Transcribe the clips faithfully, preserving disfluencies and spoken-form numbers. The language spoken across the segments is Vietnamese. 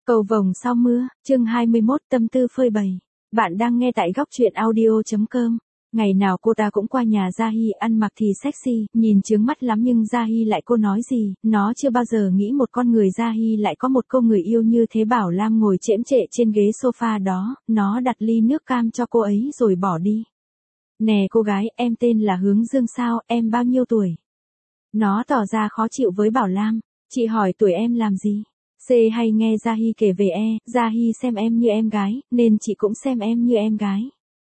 Cầu vồng sau mưa, chương hai mươi mốt tâm tư phơi bày. Bạn đang nghe tại góc truyện audio.com. Ngày nào cô ta cũng qua nhà Gia-hi ăn mặc thì sexy, nhìn chướng mắt lắm nhưng Gia-hi lại cô nói gì, nó chưa bao giờ nghĩ một con người Gia-hi lại có một cô người yêu như thế. Bảo Lam ngồi chễm chệ trên ghế sofa đó, nó đặt ly nước cam cho cô ấy rồi bỏ đi. Nè cô gái, em tên là Hướng Dương sao, em bao nhiêu tuổi? Nó tỏ ra khó chịu với Bảo Lam, chị hỏi tuổi em làm gì? C hay nghe Gia-hi kể về E, Gia-hi xem em như em gái, nên chị cũng xem em như em gái.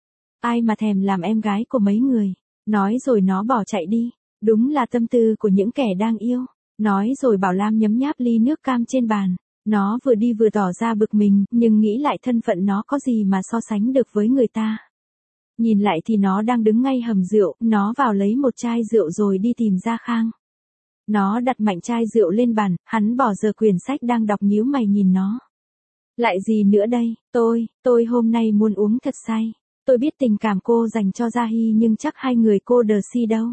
Ai mà thèm làm em gái của mấy người. Nói rồi nó bỏ chạy đi. Đúng là tâm tư của những kẻ đang yêu. Nói rồi Bảo Lam nhấm nháp ly nước cam trên bàn. Nó vừa đi vừa tỏ ra bực mình, nhưng nghĩ lại thân phận nó có gì mà so sánh được với người ta. Nhìn lại thì nó đang đứng ngay hầm rượu, nó vào lấy một chai rượu rồi đi tìm Gia Khang. Nó đặt mạnh chai rượu lên bàn, hắn bỏ giờ quyển sách đang đọc nhíu mày nhìn nó. Lại gì nữa đây, tôi, tôi hôm nay muốn uống thật say. Tôi biết tình cảm cô dành cho Gia-hi nhưng chắc hai người cô đờ si đâu.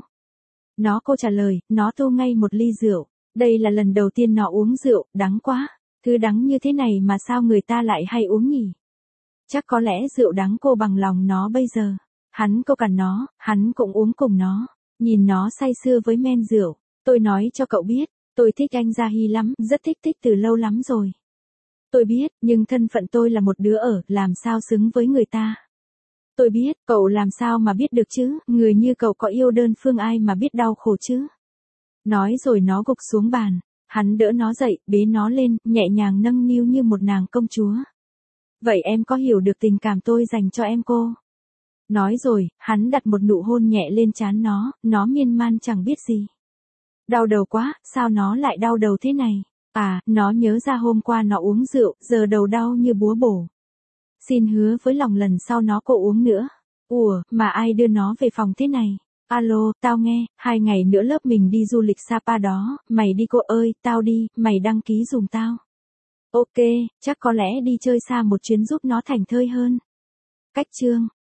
Nó cô trả lời, nó tô ngay một ly rượu. Đây là lần đầu tiên nó uống rượu, đắng quá. Thứ đắng như thế này mà sao người ta lại hay uống nhỉ? Chắc có lẽ rượu đắng cô bằng lòng nó bây giờ. Hắn cô cằn nó, hắn cũng uống cùng nó. Nhìn nó say sưa với men rượu. Tôi nói cho cậu biết, tôi thích anh Gia-hi lắm, rất thích thích từ lâu lắm rồi. Tôi biết, nhưng thân phận tôi là một đứa ở, làm sao xứng với người ta. Tôi biết, cậu làm sao mà biết được chứ, người như cậu có yêu đơn phương ai mà biết đau khổ chứ. Nói rồi nó gục xuống bàn, hắn đỡ nó dậy, bế nó lên, nhẹ nhàng nâng niu như một nàng công chúa. Vậy em có hiểu được tình cảm tôi dành cho em cô? Nói rồi, hắn đặt một nụ hôn nhẹ lên trán nó, nó miên man chẳng biết gì. Đau đầu quá, sao nó lại đau đầu thế này? À, nó nhớ ra hôm qua nó uống rượu, giờ đầu đau như búa bổ. Xin hứa với lòng lần sau nó cô uống nữa. Ủa, mà ai đưa nó về phòng thế này? Alo, tao nghe, hai ngày nữa lớp mình đi du lịch Sapa đó, mày đi cô ơi, tao đi, mày đăng ký giùm tao. Ok, chắc có lẽ đi chơi xa một chuyến giúp nó thảnh thơi hơn. Cách chương.